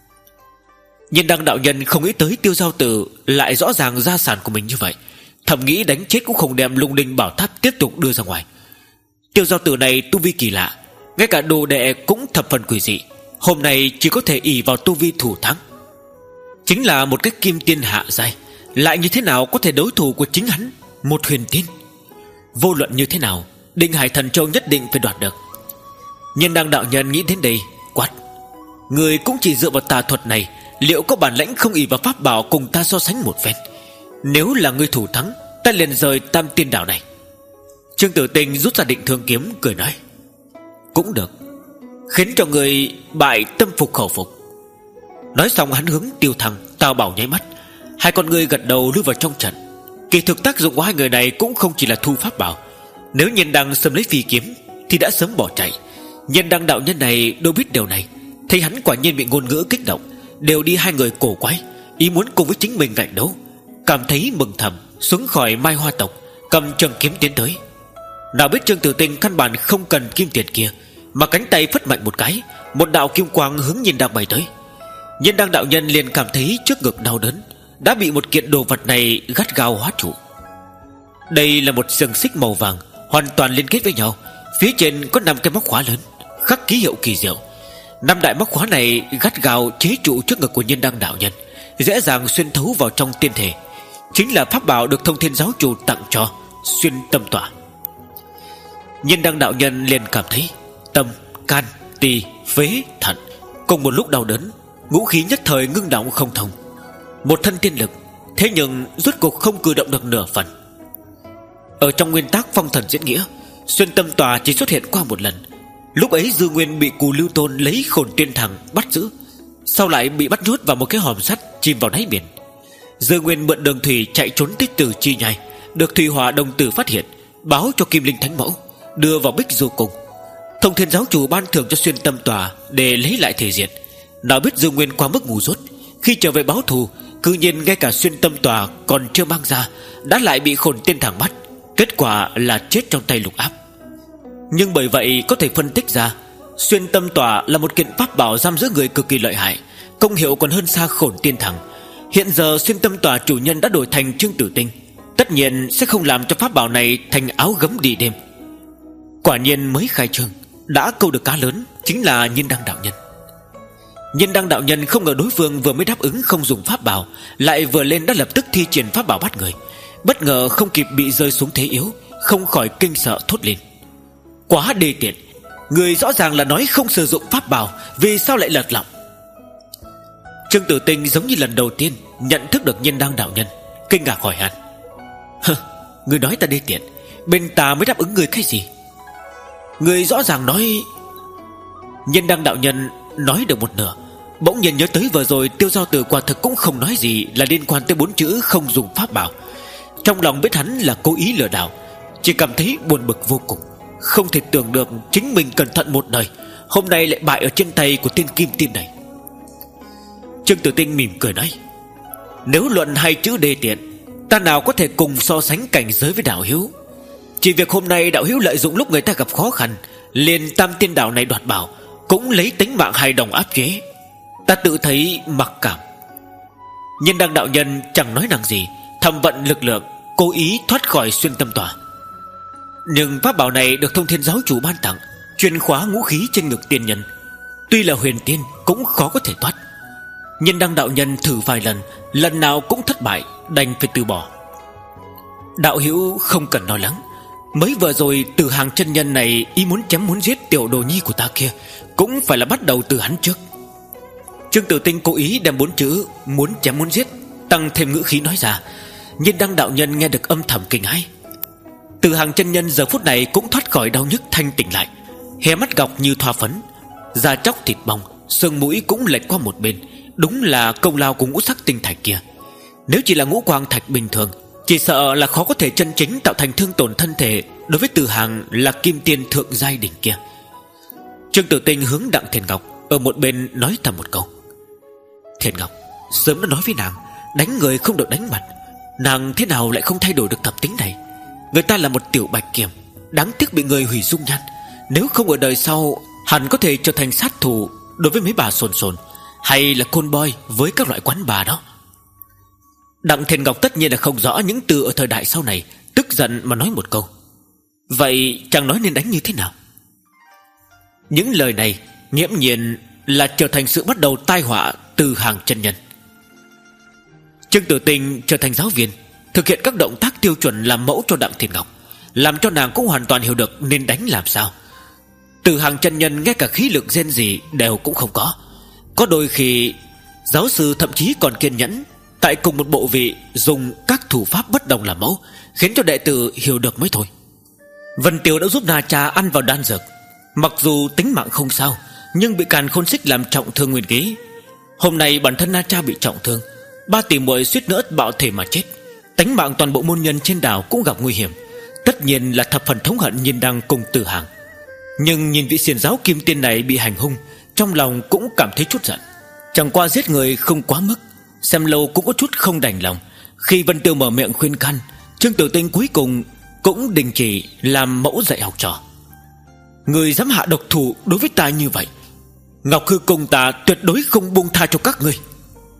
Nhiên Đăng đạo nhân không nghĩ tới Tiêu Giao Tử lại rõ ràng gia sản của mình như vậy, thầm nghĩ đánh chết cũng không đem lung linh bảo tháp tiếp tục đưa ra ngoài. Tiêu Giao Tử này tu vi kỳ lạ, ngay cả đồ đệ cũng thập phần quỷ dị, hôm nay chỉ có thể ỷ vào tu vi thủ thắng. Chính là một cái kim tiên hạ giai, lại như thế nào có thể đối thủ của chính hắn, một huyền tiên. Vô luận như thế nào, Định Hải Thần Châu nhất định phải đoạt được. Nhiên Đăng đạo nhân nghĩ đến đây, quát, người cũng chỉ dựa vào tà thuật này, liệu có bản lãnh không ỷ vào pháp bảo cùng ta so sánh một phen? Nếu là người thủ thắng, ta liền rời Tam Tiên Đảo này. Trương Tử Tinh rút ra định thương kiếm, cười nói, cũng được, khiến cho người bại tâm phục khẩu phục. Nói xong hắn hướng Tiêu Thăng, Tào Bảo nháy mắt, hai con người gật đầu lui vào trong trận. Kỳ thực tác dụng của hai người này cũng không chỉ là thu pháp bảo, nếu Nhiên Đăng xâm lấy phi kiếm thì đã sớm bỏ chạy. Nhiên Đăng đạo nhân này đâu biết điều này, thấy hắn quả nhiên bị ngôn ngữ kích động, đều đi hai người cổ quái, ý muốn cùng với chính mình gạnh đấu, cảm thấy mừng thầm, xuống khỏi Mai Hoa tộc, cầm trường kiếm tiến tới. Nào biết Trương Tử Tinh căn bản không cần kim tiền kia, mà cánh tay phất mạnh một cái, một đạo kim quang hướng Nhiên Đăng bay tới. Nhiên Đăng đạo nhân liền cảm thấy trước ngực đau đớn, đã bị một kiện đồ vật này gắt gao hóa trụ. Đây là một xiềng xích màu vàng, hoàn toàn liên kết với nhau, phía trên có năm cái móc khóa lớn, khắc ký hiệu kỳ diệu. Năm đại móc khóa này gắt gao chế trụ trước ngực của Nhiên Đăng đạo nhân, dễ dàng xuyên thấu vào trong tiên thể, chính là pháp bảo được Thông Thiên giáo chủ tặng cho, xuyên tâm tỏa. Nhiên Đăng đạo nhân liền cảm thấy tâm, can, tỳ, phế, thận cùng một lúc đau đớn, ngũ khí nhất thời ngưng đọng không thông. Một thân tiên lực, thế nhưng rốt cuộc không cử động được nửa phần. Ở trong nguyên tắc phong thần diễn nghĩa, xuyên tâm tòa chỉ xuất hiện qua một lần. Lúc ấy Dư Nguyên bị Cù Lưu Tôn lấy Khổn Tiên Thằng bắt giữ, sau lại bị bắt nhốt vào một cái hòm sắt chìm vào đáy biển. Dương Nguyên mượn đường thủy chạy trốn tới Từ Chi Nhai, được Thủy Hỏa đồng tử phát hiện, báo cho Kim Linh Thánh Mẫu, đưa vào Bích Du Cung. Thông Thiên giáo chủ ban thưởng cho Xuyên Tâm Tòa để lấy lại thể diện. Nào biết Dương Nguyên quá mức ngu dốt, khi trở về báo thù, cư nhiên ngay cả Xuyên Tâm Tòa còn chưa mang ra đã lại bị Khổn Tiên Thẳng bắt. Kết quả là chết trong tay Lục Áp. Nhưng bởi vậy có thể phân tích ra, Xuyên Tâm Tòa là một kiện pháp bảo giam giữ người cực kỳ lợi hại, công hiệu còn hơn xa Khổn Tiên Thẳng. Hiện giờ Xuyên Tâm Tòa chủ nhân đã đổi thành Trương Tử Tinh, tất nhiên sẽ không làm cho pháp bảo này thành áo gấm đi đêm. Quả nhiên mới khai trương đã câu được cá lớn, chính là Nhiên Đăng đạo nhân. Nhiên Đăng đạo nhân không ngờ đối phương vừa mới đáp ứng không dùng pháp bảo, lại vừa lên đã lập tức thi triển pháp bảo bắt người. Bất ngờ không kịp bị rơi xuống thế yếu, không khỏi kinh sợ thốt lên: quá đê tiện, người rõ ràng là nói không sử dụng pháp bảo, vì sao lại lật lọng? Trương Tử Tinh giống như lần đầu tiên nhận thức được Nhiên Đăng đạo nhân, kinh ngạc hỏi han: hơ, người nói ta đê tiện, bên ta mới đáp ứng người cái gì? Người rõ ràng nói... Nhiên Đăng đạo nhân nói được một nửa, bỗng nhiên nhớ tới vừa rồi Tiêu Giao Tử quả thực cũng không nói gì là liên quan tới bốn chữ không dùng pháp bảo. Trong lòng biết hắn là cố ý lừa đảo, chỉ cảm thấy buồn bực vô cùng. Không thể tưởng được chính mình cẩn thận một đời, hôm nay lại bại ở trên tay của tên Kim Tiên này. Trương Tử Tinh mỉm cười nói: nếu luận hai chữ đê tiện, ta nào có thể cùng so sánh cảnh giới với đạo hữu. Chỉ việc hôm nay đạo hữu lợi dụng lúc người ta gặp khó khăn, liền Tam Tiên Đảo này đoạt bảo, cũng lấy tính mạng hài đồng áp chế, ta tự thấy mặc cảm. Nhiên Đăng đạo nhân chẳng nói năng gì, thầm vận lực lượng, cố ý thoát khỏi Xuyên Tâm Tòa. Nhưng pháp bảo này được Thông Thiên giáo chủ ban tặng, chuyên khóa ngũ khí trên ngực tiên nhân, tuy là huyền tiên cũng khó có thể thoát. Nhiên Đăng đạo nhân thử vài lần, lần nào cũng thất bại, đành phải từ bỏ. Đạo hữu không cần lo lắng, mới vừa rồi Từ Hàng chân nhân này ý muốn chém muốn giết tiểu đồ nhi của ta kia, cũng phải là bắt đầu từ hắn trước. Trương Tử Tinh cố ý đem bốn chữ muốn chém muốn giết tăng thêm ngữ khí nói ra. Nhiên Đăng đạo nhân nghe được âm thầm kinh hãi. Từ Hàng chân nhân giờ phút này cũng thoát khỏi đau nhức, thanh tỉnh lại, hé mắt gọc như thoa phấn, da chóc thịt bong, xương mũi cũng lệch qua một bên. Đúng là công lao của ngũ sắc tinh thạch kia. Nếu chỉ là ngũ quang thạch bình thường, chỉ sợ là khó có thể chân chính tạo thành thương tổn thân thể đối với Từ Hàng là kim tiên thượng giai đỉnh kia. Trương Tử Tinh hướng Đặng Thiền Ngọc ở một bên nói thầm một câu: Thiền Ngọc sớm đã nói với nàng, đánh người không được đánh mặt. Nàng thế nào lại không thay đổi được tập tính này? Người ta là một tiểu bạch kiểm, đáng tiếc bị người hủy dung nhan. Nếu không ở đời sau, hẳn có thể trở thành sát thủ đối với mấy bà sồn sồn, hay là côn boy với các loại quán bà đó. Đặng Thiền Ngọc tất nhiên là không rõ những từ ở thời đại sau này, tức giận mà nói một câu: vậy chàng nói nên đánh như thế nào? Những lời này nghiễm nhiên là trở thành sự bắt đầu tai họa Từ Hàng chân nhân. Trương Tử Tinh trở thành giáo viên, thực hiện các động tác tiêu chuẩn làm mẫu cho Đặng Thiền Ngọc, làm cho nàng cũng hoàn toàn hiểu được nên đánh làm sao. Từ Hàng chân nhân ngay cả khí lực rên gì đều cũng không có. Có đôi khi giáo sư thậm chí còn kiên nhẫn tại cùng một bộ vị dùng các thủ pháp bất đồng làm mẫu, khiến cho đệ tử hiểu được mới thôi. Vân Tiêu đã giúp Na Cha ăn vào đan dược, mặc dù tính mạng không sao, nhưng bị Càn Khôn Xích làm trọng thương nguyên khí. Hôm nay bản thân Na Cha bị trọng thương, ba tỷ muội suýt nữa bạo thể mà chết, tính mạng toàn bộ môn nhân trên đảo cũng gặp nguy hiểm. Tất nhiên là thập phần thống hận Nhiên Đăng cùng Từ Hàng. Nhưng nhìn vị xiển giáo kim tiên này bị hành hung, trong lòng cũng cảm thấy chút giận. Chẳng qua giết người không quá mức, xem lâu cũng có chút không đành lòng. Khi Vân Tiêu mở miệng khuyên can, Trương Tử Tinh cuối cùng cũng đình chỉ làm mẫu dạy học trò. Người dám hạ độc thủ đối với ta như vậy, Ngọc Hư cùng ta tuyệt đối không buông tha cho các ngươi.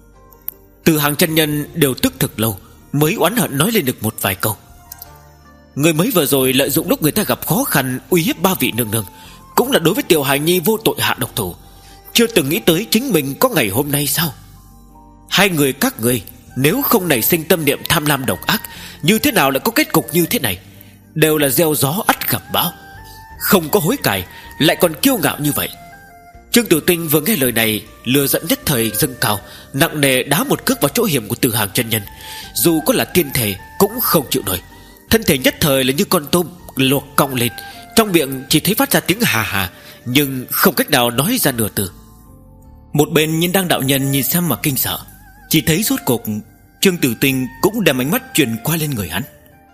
Từ Hàng chân nhân đều tức thực lâu mới oán hận nói lên được một vài câu. Người mới vừa rồi lợi dụng lúc người ta gặp khó khăn uy hiếp ba vị nương nương, cũng là đối với tiểu hài nhi vô tội hạ độc thủ, chưa từng nghĩ tới chính mình có ngày hôm nay sao? Hai người các ngươi nếu không nảy sinh tâm niệm tham lam độc ác, như thế nào lại có kết cục như thế này? Đều là gieo gió ắt gặp bão, không có hối cải lại còn kiêu ngạo như vậy. Trương Tử Tinh vừa nghe lời này, lửa giận nhất thời dâng cao, nặng nề đá một cước vào chỗ hiểm của Từ Hàng chân nhân. Dù có là tiên thể cũng không chịu nổi, thân thể nhất thời là như con tôm luộc cong lên, trong miệng chỉ thấy phát ra tiếng hà hà, nhưng không cách nào nói ra nửa từ. Một bên Nhiên Đăng đạo nhân nhìn xem mà kinh sợ. Chỉ thấy rốt cục Trương Tử Tinh cũng đem ánh mắt truyền qua lên người hắn.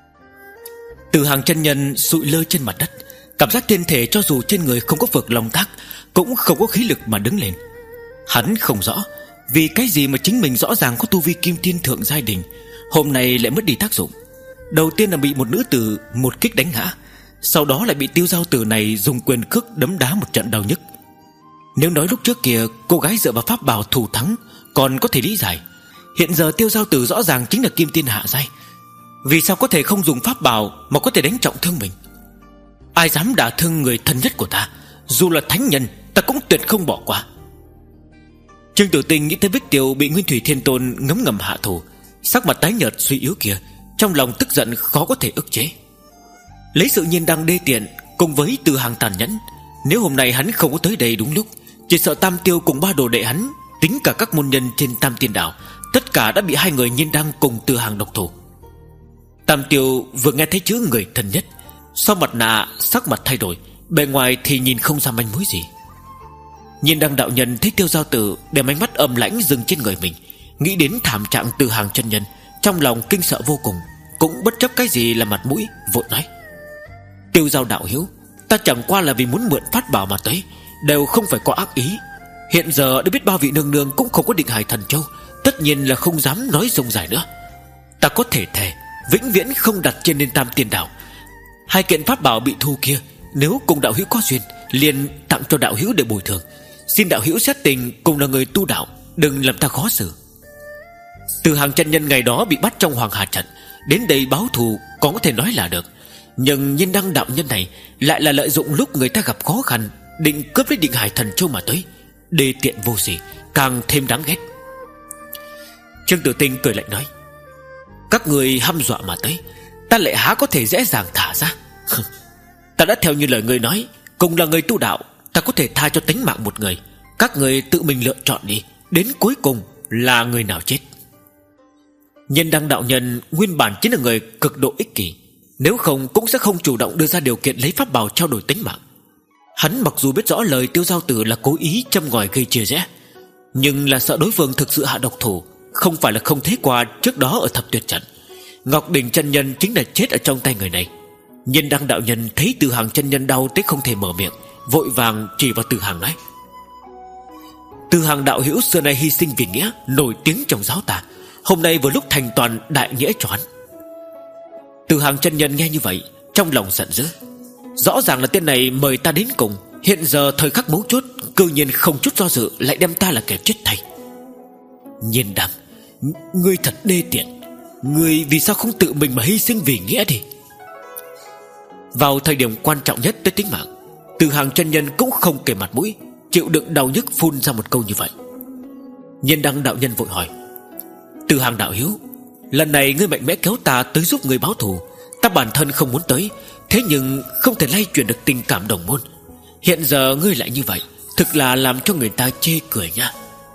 Từ Hàng chân nhân sụi lơ trên mặt đất, cảm giác thiên thể cho dù trên người không có vực long tác, cũng không có khí lực mà đứng lên. Hắn không rõ vì cái gì mà chính mình rõ ràng có tu vi kim tiên thượng giai đỉnh, hôm nay lại mất đi tác dụng. Đầu tiên là bị một nữ tử một kích đánh ngã, sau đó lại bị Tiêu Giao Tử này dùng quyền cước đấm đá một trận đau nhức. Nếu nói lúc trước kia cô gái dựa vào pháp bảo thủ thắng còn có thể lý giải, hiện giờ Tiêu Giao Tử rõ ràng chính là kim tiên hạ giai, vì sao có thể không dùng pháp bảo mà có thể đánh trọng thương mình? Ai dám đả thương người thân nhất của ta, dù là thánh nhân, ta cũng tuyệt không bỏ qua. Trương Tử Tinh nghĩ tới Bích Tiêu bị Nguyên Thủy Thiên Tôn ngấm ngầm hạ thủ, sắc mặt tái nhợt suy yếu kia, trong lòng tức giận khó có thể ức chế. Lấy sự Nhiên Đăng đê tiện cùng với Từ Hàng tàn nhẫn, nếu hôm nay hắn không có tới đây đúng lúc, chỉ sợ Tam Tiêu cùng ba đồ đệ hắn, tính cả các môn nhân trên Tam Tiên Đảo, tất cả đã bị hai người Nhiên Đăng cùng Từ Hàng độc thủ. Tam Tiêu vừa nghe thấy chữ người thân nhất, sau mặt nạ sắc mặt thay đổi, bề ngoài thì nhìn không ra manh mối gì. Nhiên Đăng đạo nhân thấy Tiêu Giao Tử đem ánh mắt âm lãnh dừng trên người mình, nghĩ đến thảm trạng Từ Hàng chân nhân, trong lòng kinh sợ vô cùng, cũng bất chấp cái gì là mặt mũi, vội nói: Tiêu Giao đạo hữu, ta chẳng qua là vì muốn mượn pháp bảo mà tới, đều không phải có ác ý. Hiện giờ đã biết bao vị nương nương cũng không có định hài thần châu, tất nhiên là không dám nói rông dài nữa. Ta có thể thề vĩnh viễn không đặt trên lên Tam Tiên Đảo. Hai kiện pháp bảo bị thu kia, nếu cùng đạo hữu có duyên, liền tặng cho đạo hữu để bồi thường. Xin đạo hữu xét tình, cùng là người tu đạo, đừng làm ta khó xử. Từ Hàng chân nhân ngày đó bị bắt trong Hoàng Hà trận, đến đây báo thù còn có thể nói là được, nhưng Nhiên Đăng đạo nhân này lại là lợi dụng lúc người ta gặp khó khăn, định cướp lấy Định Hải Thần Châu mà tới, đê tiện vô sỉ, càng thêm đáng ghét. Trương Tử Tinh cười lạnh nói: Các người hăm dọa mà tới, ta lại há có thể dễ dàng thả ra. Ta đã theo như lời người nói, cùng là người tu đạo, ta có thể tha cho tính mạng một người. Các người tự mình lựa chọn đi, đến cuối cùng là người nào chết. Nhiên Đăng đạo nhân nguyên bản chính là người cực độ ích kỷ, nếu không cũng sẽ không chủ động đưa ra điều kiện lấy pháp bảo trao đổi tính mạng. Hắn mặc dù biết rõ lời Tiêu Giao Tử là cố ý châm ngòi gây chia rẽ, nhưng là sợ đối phương thực sự hạ độc thủ, không phải là không thấy qua trước đó ở Thập Tuyệt trận. Ngọc Đỉnh chân nhân chính là chết ở trong tay người này. Nhiên Đăng đạo nhân thấy Từ Hàng chân nhân đau tới không thể mở miệng, vội vàng chỉ vào Từ Hàng nói: Từ Hàng đạo hữu xưa nay hy sinh vì nghĩa, nổi tiếng trong giáo ta, hôm nay vừa lúc thành toàn đại nghĩa cho hắn. Từ Hàng chân nhân nghe như vậy, trong lòng giận dữ. Rõ ràng là tên này mời ta đến cùng, hiện giờ thời khắc mấu chốt, cư nhiên không chút do dự lại đem ta là kẻ chết thay. Nhiên Đăng, ngươi thật đê tiện, ngươi vì sao không tự mình mà hy sinh vì nghĩa đi? Vào thời điểm quan trọng nhất tới tính mạng, Từ Hàng chân nhân cũng không kể mặt mũi, chịu đựng đau nhức phun ra một câu như vậy. Nhiên Đăng đạo nhân vội hỏi: Từ Hàng đạo hữu, lần này ngươi mạnh mẽ kéo ta tới giúp ngươi báo thù, ta bản thân không muốn tới, thế nhưng không thể lay chuyển được tình cảm đồng môn. Hiện giờ ngươi lại như vậy, thực là làm cho người ta chê cười nha.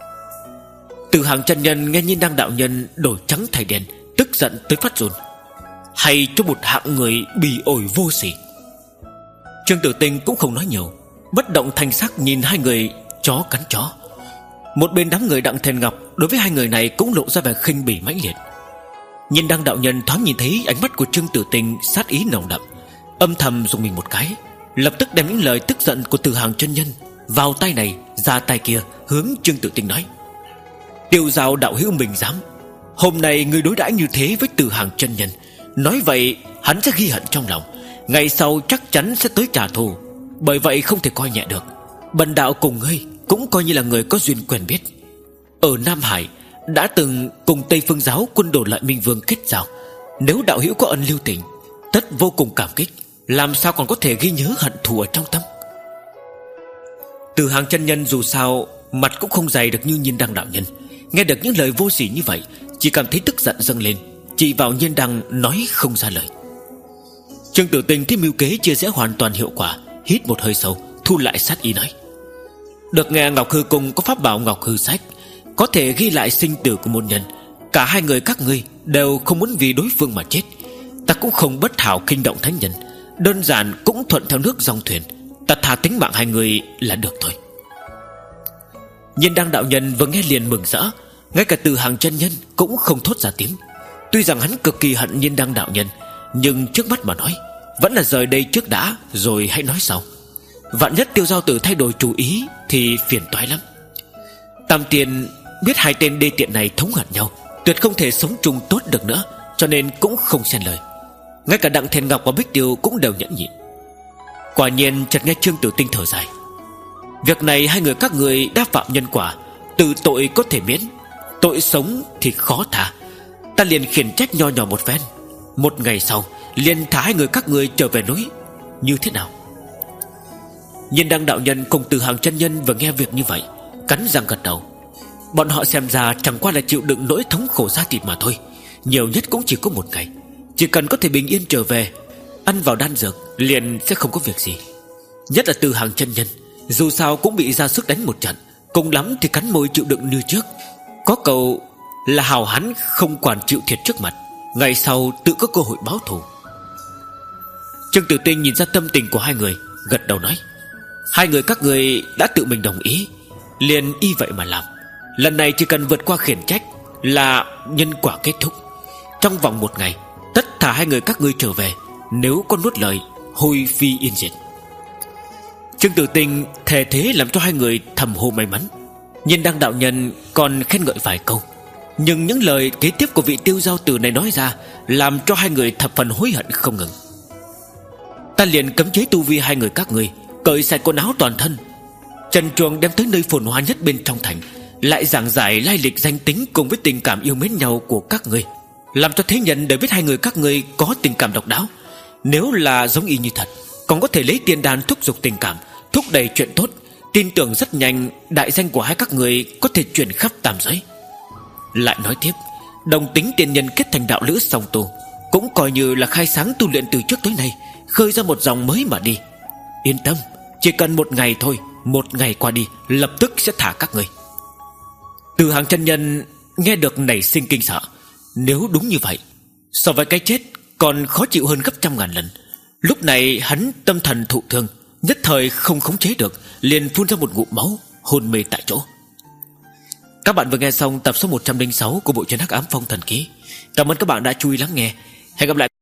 Từ Hàng chân nhân nghe Nhiên Đăng đạo nhân đổi trắng thay đen, tức giận tới phát run. Hay cho một hạng người bỉ ổi vô sỉ. Trương Tử Tinh cũng không nói nhiều, bất động thanh sắc nhìn hai người chó cắn chó. Một bên đám người Đặng Thiên Ngọc đối với hai người này cũng lộ ra vẻ khinh bỉ mãnh liệt. Nhiên Đăng đạo nhân thoáng nhìn thấy ánh mắt của Trương Tử Tinh sát ý nồng đậm, âm thầm dùng mình một cái, lập tức đem những lời tức giận của Từ Hàng chân nhân vào tay này ra tay kia, hướng Trương Tử Tinh nói: Tiêu Giao đạo hữu mình dám, hôm nay ngươi đối đãi như thế với Từ Hàng chân nhân, nói vậy hắn sẽ ghi hận trong lòng, ngày sau chắc chắn sẽ tới trả thù. Bởi vậy không thể coi nhẹ được. Bần đạo cùng ngươi cũng coi như là người có duyên quen biết. Ở Nam Hải đã từng cùng Tây Phương giáo quân đồ Lợi Minh Vương kết giao, nếu đạo hữu có ân lưu tình, tất vô cùng cảm kích, làm sao còn có thể ghi nhớ hận thù ở trong tâm. Từ Hàng chân nhân dù sao mặt cũng không dày được như Nhiên Đăng đạo nhân, nghe được những lời vô sỉ như vậy, chỉ cảm thấy tức giận dâng lên, chỉ vào Nhiên Đăng nói không ra lời. Trương Tử Tinh thấy mưu kế chia rẽ hoàn toàn hiệu quả, hít một hơi sâu, thu lại sát ý nói: Được nghe Ngọc Hư Cung có pháp bảo Ngọc Hư Sách, có thể ghi lại sinh tử của môn nhân. Cả hai người các ngươi đều không muốn vì đối phương mà chết, ta cũng không bất hảo kinh động thánh nhân, đơn giản cũng thuận theo nước dòng thuyền, ta thà tính mạng hai người là được thôi. Nhiên Đăng đạo nhân vừa nghe liền mừng rỡ, ngay cả Từ Hàng chân nhân cũng không thốt ra tiếng. Tuy rằng hắn cực kỳ hận Nhiên Đăng đạo nhân, nhưng trước mắt mà nói, vẫn là rời đây trước đã, rồi hãy nói sau. Vạn nhất Tiêu Giao Tử thay đổi chủ ý thì phiền toái lắm. Tam Tiên biết hai tên đê tiện này thống hận nhau, tuyệt không thể sống chung tốt được nữa, cho nên cũng không xen lời. Ngay cả Đặng Thiền Ngọc và Bích Tiêu cũng đều nhẫn nhịn. Quả nhiên chợt nghe Trương Tử Tinh thở dài. Việc này hai người các người đã phạm nhân quả, từ tội có thể miễn, tội sống thì khó tha. Ta liền khiển trách nho nhỏ một phen, một ngày sau liền thả hai người các người trở về núi. Như thế nào? Nhiên Đăng đạo nhân cùng Từ Hàng chân nhân vừa nghe việc như vậy, cắn răng gật đầu. Bọn họ xem ra chẳng qua là chịu đựng nỗi thống khổ da thịt mà thôi, nhiều nhất cũng chỉ có một ngày. Chỉ cần có thể bình yên trở về, ăn vào đan dược, liền sẽ không có việc gì. Nhất là Từ Hàng chân nhân, dù sao cũng bị ra sức đánh một trận, cùng lắm thì cắn môi chịu đựng như trước. Có câu là hào hán không quản chịu thiệt trước mặt, ngày sau tự có cơ hội báo thù. Trương Tử Tinh nhìn ra tâm tình của hai người, gật đầu nói: hai người các người đã tự mình đồng ý, liền y vậy mà làm. Lần này chỉ cần vượt qua khiển trách là nhân quả kết thúc. Trong vòng một ngày tất thả hai người các ngươi trở về, nếu có nuốt lời hôi phi yên diệt. Trương Tử Tinh thề thế làm cho hai người thầm hô may mắn. Nhiên Đăng đạo nhân còn khen ngợi vài câu, nhưng những lời kế tiếp của vị Tiêu Giao Tử này nói ra, làm cho hai người thập phần hối hận không ngừng. Ta liền cấm chế tu vi hai người các ngươi, cởi sạch quần áo toàn thân, trần truồng đem tới nơi phồn hoa nhất bên trong thành, lại giảng giải lai lịch danh tính cùng với tình cảm yêu mến nhau của các ngươi, làm cho thế nhân đều biết hai người các ngươi có tình cảm độc đáo. Nếu là giống y như thật, còn có thể lấy tiên đan thúc giục tình cảm, thúc đẩy chuyện tốt. Tin tưởng rất nhanh đại danh của hai các người có thể truyền khắp tam giới. Lại nói tiếp, đồng tính tiên nhân kết thành đạo lữ song tu, cũng coi như là khai sáng tu luyện từ trước tới nay, khơi ra một dòng mới mà đi. Yên tâm, chỉ cần một ngày thôi, một ngày qua đi, lập tức sẽ thả các người. Từ Hàng chân nhân nghe được nảy sinh kinh sợ. Nếu đúng như vậy, so với cái chết còn khó chịu hơn gấp trăm ngàn lần. Lúc này hắn tâm thần thụ thương, nhất thời không khống chế được, liền phun ra một ngụm máu, hôn mê tại chỗ. Các bạn vừa nghe xong tập số một trăm lẻ sáu của bộ truyện Hắc Ám Phong Thần Ký. Cảm ơn các bạn đã chú ý lắng nghe. Hẹn gặp lại.